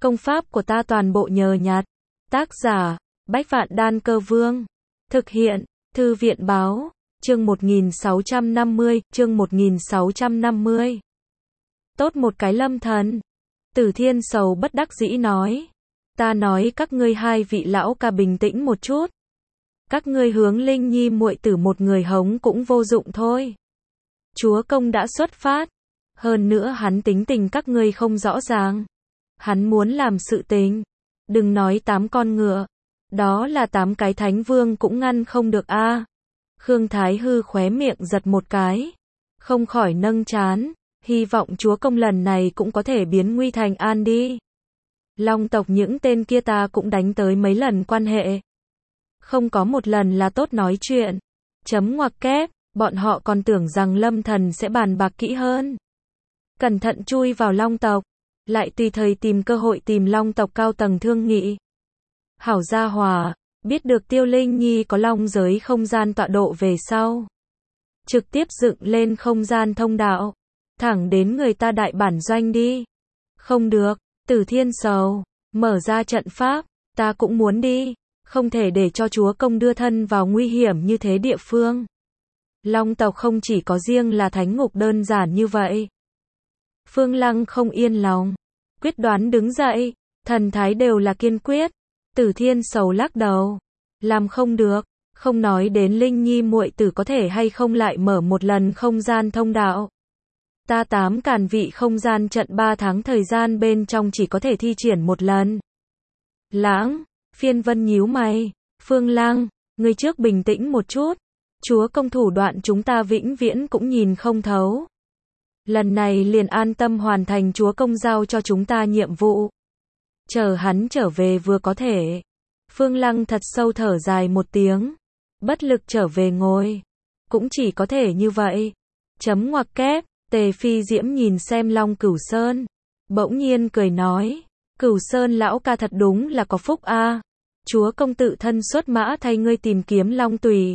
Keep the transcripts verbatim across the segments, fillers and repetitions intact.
Công pháp của ta toàn bộ nhờ nhặt. Tác giả, Bách Vạn Đan Cơ Vương. Thực hiện, Thư viện báo, chương một nghìn sáu trăm năm mươi, chương một nghìn sáu trăm năm mươi. Tốt một cái Lâm Thần. Tử Thiên Sầu bất đắc dĩ nói. Ta nói các ngươi hai vị lão ca bình tĩnh một chút. Các ngươi hướng Linh Nhi muội tử một người hống cũng vô dụng thôi. Chúa công đã xuất phát. Hơn nữa hắn tính tình các ngươi không rõ ràng. Hắn muốn làm sự tình. Đừng nói tám con ngựa. Đó là tám cái thánh vương cũng ngăn không được a. À. Khương Thái Hư khóe miệng giật một cái. Không khỏi nâng trán. Hy vọng chúa công lần này cũng có thể biến nguy thành an đi. Long tộc những tên kia ta cũng đánh tới mấy lần quan hệ. Không có một lần là tốt nói chuyện. Chấm ngoặc kép, bọn họ còn tưởng rằng Lâm Thần sẽ bàn bạc kỹ hơn. Cẩn thận chui vào Long tộc. Lại tùy thời tìm cơ hội tìm Long tộc cao tầng thương nghị. Hảo gia hòa, biết được Tiêu Linh Nhi có long giới không gian tọa độ về sau. Trực tiếp dựng lên không gian thông đạo. Thẳng đến người ta đại bản doanh đi. Không được, Tử Thiên Sầu, mở ra trận pháp, ta cũng muốn đi. Không thể để cho chúa công đưa thân vào nguy hiểm như thế địa phương. Long tộc không chỉ có riêng là thánh ngục đơn giản như vậy. Phương Lăng không yên lòng. Quyết đoán đứng dậy. Thần thái đều là kiên quyết. Tử Thiên Sầu lắc đầu. Làm không được. Không nói đến Linh Nhi muội tử có thể hay không lại mở một lần không gian thông đạo. Ta tám càn vị không gian trận ba tháng thời gian bên trong chỉ có thể thi triển một lần. Lãng. Phiên Vân nhíu mày. Phương Lăng, người trước bình tĩnh một chút. Chúa công thủ đoạn chúng ta vĩnh viễn cũng nhìn không thấu. Lần này liền an tâm hoàn thành chúa công giao cho chúng ta nhiệm vụ. Chờ hắn trở về vừa có thể. Phương Lăng thật sâu thở dài một tiếng. Bất lực trở về ngồi. Cũng chỉ có thể như vậy. Chấm ngoặc kép, Tề Phi Diễm nhìn xem Long Cửu Sơn. Bỗng nhiên cười nói. Cửu Sơn lão ca thật đúng là có phúc a. À. Chúa công tự thân xuất mã thay ngươi tìm kiếm Long Tùy.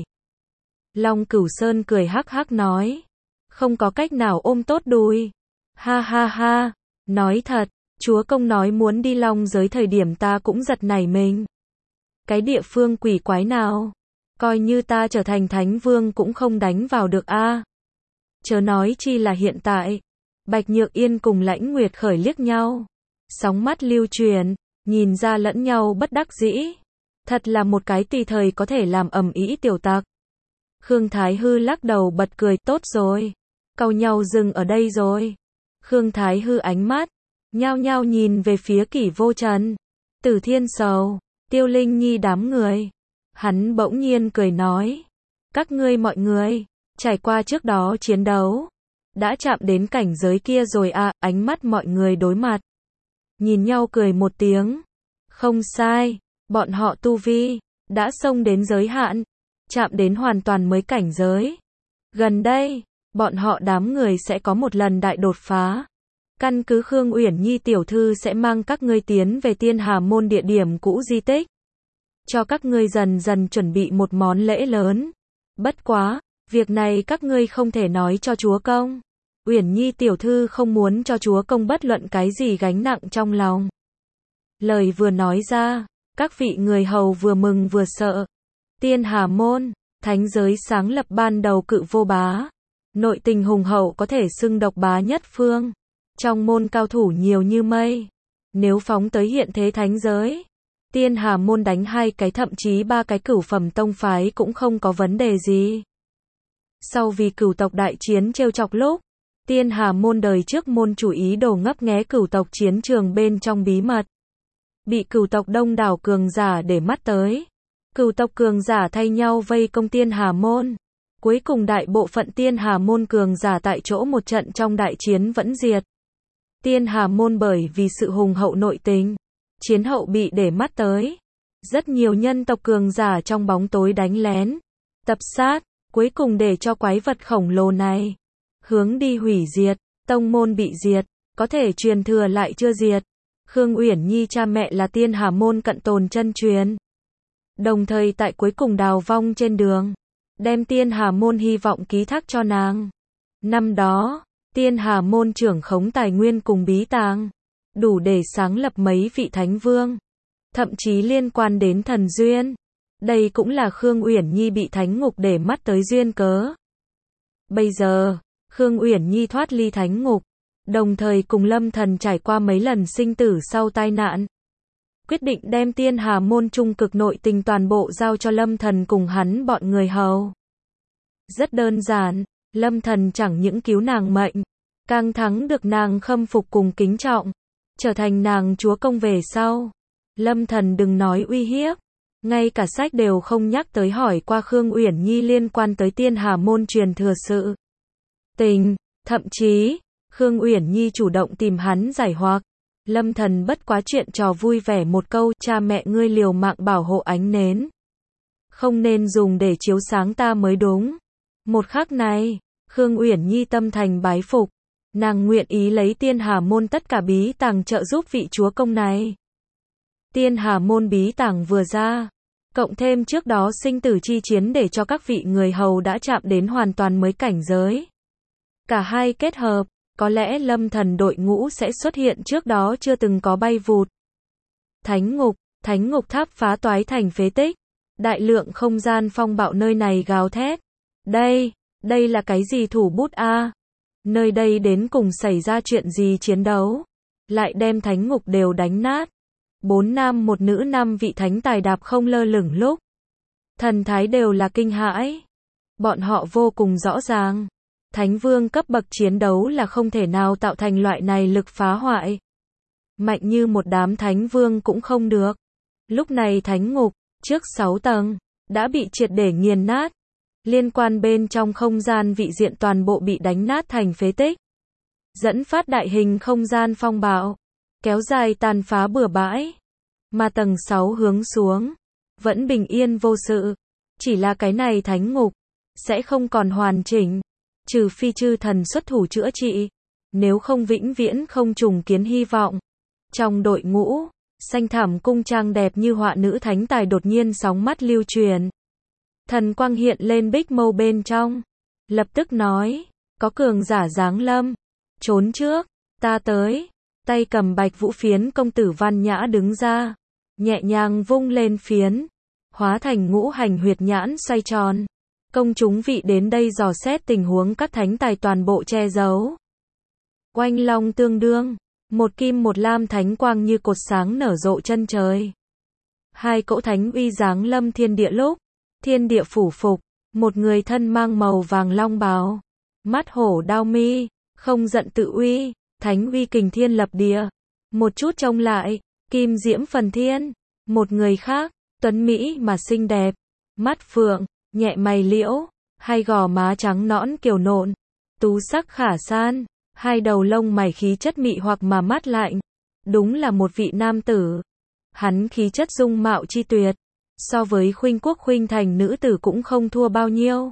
Long Cửu Sơn cười hắc hắc nói. Không có cách nào ôm tốt đùi. Ha ha ha. Nói thật, chúa công nói muốn đi Long giới thời điểm ta cũng giật nảy mình. Cái địa phương quỷ quái nào. Coi như ta trở thành thánh vương cũng không đánh vào được a. À. Chớ nói chi là hiện tại. Bạch Nhược Yên cùng Lãnh Nguyệt Khởi liếc nhau. Sóng mắt lưu truyền, nhìn ra lẫn nhau bất đắc dĩ. Thật là một cái tùy thời có thể làm ầm ĩ tiểu tặc. Khương Thái Hư lắc đầu bật cười, tốt rồi. Cau nhau dừng ở đây rồi. Khương Thái Hư ánh mắt, nhao nhao nhìn về phía Kỷ Vô Trần. Tử Thiên Sầu, Tiêu Linh Nhi đám người. Hắn bỗng nhiên cười nói. Các ngươi mọi người, trải qua trước đó chiến đấu. Đã chạm đến cảnh giới kia rồi à, ánh mắt mọi người đối mặt. Nhìn nhau cười một tiếng. Không sai, bọn họ tu vi, đã xông đến giới hạn. Chạm đến hoàn toàn mới cảnh giới. Gần đây, bọn họ đám người sẽ có một lần đại đột phá. Căn cứ Khương Uyển Nhi tiểu thư sẽ mang các ngươi tiến về Tiên Hà môn địa điểm cũ di tích. Cho các ngươi dần dần chuẩn bị một món lễ lớn. Bất quá, việc này các ngươi không thể nói cho chúa công. Uyển Nhi tiểu thư không muốn cho chúa công bất luận cái gì gánh nặng trong lòng. Lời vừa nói ra, các vị người hầu vừa mừng vừa sợ. Tiên Hà môn, thánh giới sáng lập ban đầu cự vô bá. Nội tình hùng hậu có thể xưng độc bá nhất phương. Trong môn cao thủ nhiều như mây. Nếu phóng tới hiện thế thánh giới, Tiên Hà môn đánh hai cái thậm chí ba cái cửu phẩm tông phái cũng không có vấn đề gì. Sau vì cửu tộc đại chiến trêu chọc lúc, Tiên Hà môn đời trước môn chủ ý đồ ngấp nghé cửu tộc chiến trường bên trong bí mật. Bị cửu tộc đông đảo cường giả để mắt tới. Cửu tộc cường giả thay nhau vây công Tiên Hà môn. Cuối cùng đại bộ phận Tiên Hà môn cường giả tại chỗ một trận trong đại chiến vẫn diệt. Tiên Hà môn bởi vì sự hùng hậu nội tình, chiến hậu bị để mắt tới. Rất nhiều nhân tộc cường giả trong bóng tối đánh lén, tập sát, cuối cùng để cho quái vật khổng lồ này hướng đi hủy diệt. Tông môn bị diệt, có thể truyền thừa lại chưa diệt. Khương Uyển Nhi cha mẹ là Tiên Hà môn cận tồn chân truyền. Đồng thời tại cuối cùng đào vong trên đường, đem Tiên Hà môn hy vọng ký thác cho nàng. Năm đó, Tiên Hà môn trưởng khống tài nguyên cùng bí tàng. đủ để sáng lập mấy vị thánh vương, thậm chí liên quan đến thần duyên. Đây cũng là Khương Uyển Nhi bị thánh ngục để mắt tới duyên cớ. Bây giờ, Khương Uyển Nhi thoát ly thánh ngục, đồng thời cùng Lâm Thần trải qua mấy lần sinh tử sau tai nạn. Quyết định đem Tiên Hà môn trung cực nội tình toàn bộ giao cho Lâm Thần cùng hắn bọn người hầu. Rất đơn giản, Lâm Thần chẳng những cứu nàng mệnh, càng thắng được nàng khâm phục cùng kính trọng, trở thành nàng chúa công về sau. Lâm Thần đừng nói uy hiếp, ngay cả sách đều không nhắc tới hỏi qua Khương Uyển Nhi liên quan tới Tiên Hà môn truyền thừa sự tình, thậm chí, Khương Uyển Nhi chủ động tìm hắn giải hoặc. Lâm Thần bất quá chuyện trò vui vẻ một câu, cha mẹ ngươi liều mạng bảo hộ ánh nến, không nên dùng để chiếu sáng ta mới đúng. Một khắc này, Khương Uyển Nhi tâm thành bái phục, nàng nguyện ý lấy Tiên Hà môn tất cả bí tàng trợ giúp vị chúa công này. Tiên Hà môn bí tàng vừa ra, cộng thêm trước đó sinh tử chi chiến để cho các vị người hầu đã chạm đến hoàn toàn mới cảnh giới. Cả hai kết hợp, có lẽ Lâm Thần đội ngũ sẽ xuất hiện trước đó chưa từng có bay vụt. Thánh ngục, thánh ngục tháp phá toái thành phế tích, đại lượng không gian phong bạo nơi này gào thét. Đây, đây là cái gì thủ bút a? Nơi đây đến cùng xảy ra chuyện gì chiến đấu? Lại đem thánh ngục đều đánh nát. Bốn nam một nữ năm vị thánh tài đạp không lơ lửng lúc. Thần thái đều là kinh hãi. Bọn họ vô cùng rõ ràng. Thánh vương cấp bậc chiến đấu là không thể nào tạo thành loại này lực phá hoại. Mạnh như một đám thánh vương cũng không được. Lúc này thánh ngục, trước sáu tầng, đã bị triệt để nghiền nát. Liên quan bên trong không gian vị diện toàn bộ bị đánh nát thành phế tích. Dẫn phát đại hình không gian phong bạo, kéo dài tàn phá bừa bãi. Mà tầng sáu hướng xuống, vẫn bình yên vô sự. Chỉ là cái này thánh ngục, sẽ không còn hoàn chỉnh. Trừ phi chư thần xuất thủ chữa trị, nếu không vĩnh viễn không trùng kiến hy vọng. Trong đội ngũ, xanh thẳm cung trang đẹp như họa nữ thánh tài đột nhiên sóng mắt lưu truyền. Thần quang hiện lên bích mâu bên trong, lập tức nói, có cường giả giáng lâm, trốn trước, ta tới. Tay cầm bạch vũ phiến công tử văn nhã đứng ra, nhẹ nhàng vung lên phiến, hóa thành ngũ hành huyệt nhãn xoay tròn. Công chúng vị đến đây dò xét tình huống các thánh tài toàn bộ che giấu. Oanh long tương đương, một kim một lam thánh quang như cột sáng nở rộ chân trời. Hai cỗ thánh uy giáng lâm thiên địa lúc, thiên địa phủ phục, một người thân mang màu vàng long bào, mắt hổ đao mi, không giận tự uy, thánh uy kình thiên lập địa. Một chút trông lại, kim diễm phần thiên, một người khác, tuấn mỹ mà xinh đẹp, mắt phượng, nhẹ mày liễu, hai gò má trắng nõn kiều nộn, tú sắc khả san, hai đầu lông mày khí chất mị hoặc mà mát lạnh. Đúng là một vị nam tử. Hắn khí chất dung mạo chi tuyệt, so với Khuynh Quốc Khuynh Thành nữ tử cũng không thua bao nhiêu.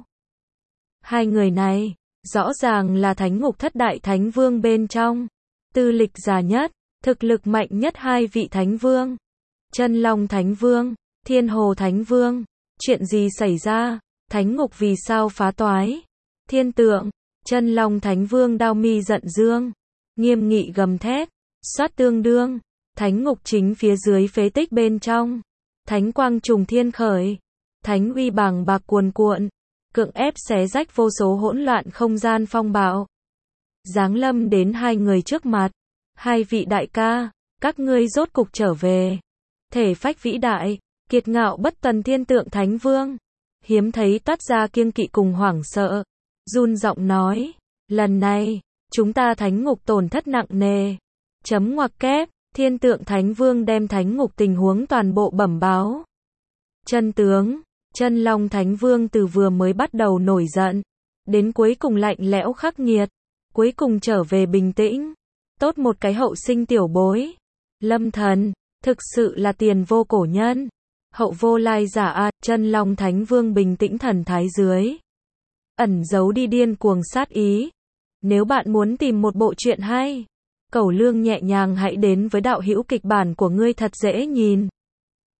Hai người này, rõ ràng là thánh ngục thất đại thánh vương bên trong, tư lịch già nhất, thực lực mạnh nhất hai vị thánh vương. Chân Long Thánh Vương, Thiên Hồ Thánh Vương, chuyện gì xảy ra? Thánh ngục vì sao phá toái? Thiên tượng, Chân Long Thánh Vương đao mi giận dương, nghiêm nghị gầm thét, xoát tương đương, thánh ngục chính phía dưới phế tích bên trong, thánh quang trùng thiên khởi, thánh uy bàng bạc cuồn cuộn, cưỡng ép xé rách vô số hỗn loạn không gian phong bạo. Giáng lâm đến hai người trước mặt, hai vị đại ca, các ngươi rốt cục trở về. Thể phách vĩ đại, kiệt ngạo bất tuần thiên tượng thánh vương, hiếm thấy toát ra kiêng kỵ cùng hoảng sợ, run giọng nói, lần này, chúng ta thánh ngục tổn thất nặng nề. Chấm ngoặc kép, thiên tượng thánh vương đem thánh ngục tình huống toàn bộ bẩm báo. Chân tướng, Chân Long Thánh Vương từ vừa mới bắt đầu nổi giận, đến cuối cùng lạnh lẽo khắc nghiệt, cuối cùng trở về bình tĩnh. Tốt một cái hậu sinh tiểu bối. Lâm Thần, thực sự là tiền vô cổ nhân. Hậu vô lai giả a. Chân Long Thánh Vương bình tĩnh thần thái dưới, ẩn giấu đi điên cuồng sát ý. Nếu bạn muốn tìm một bộ truyện hay, cẩu lương nhẹ nhàng hãy đến với đạo hữu kịch bản của ngươi thật dễ nhìn.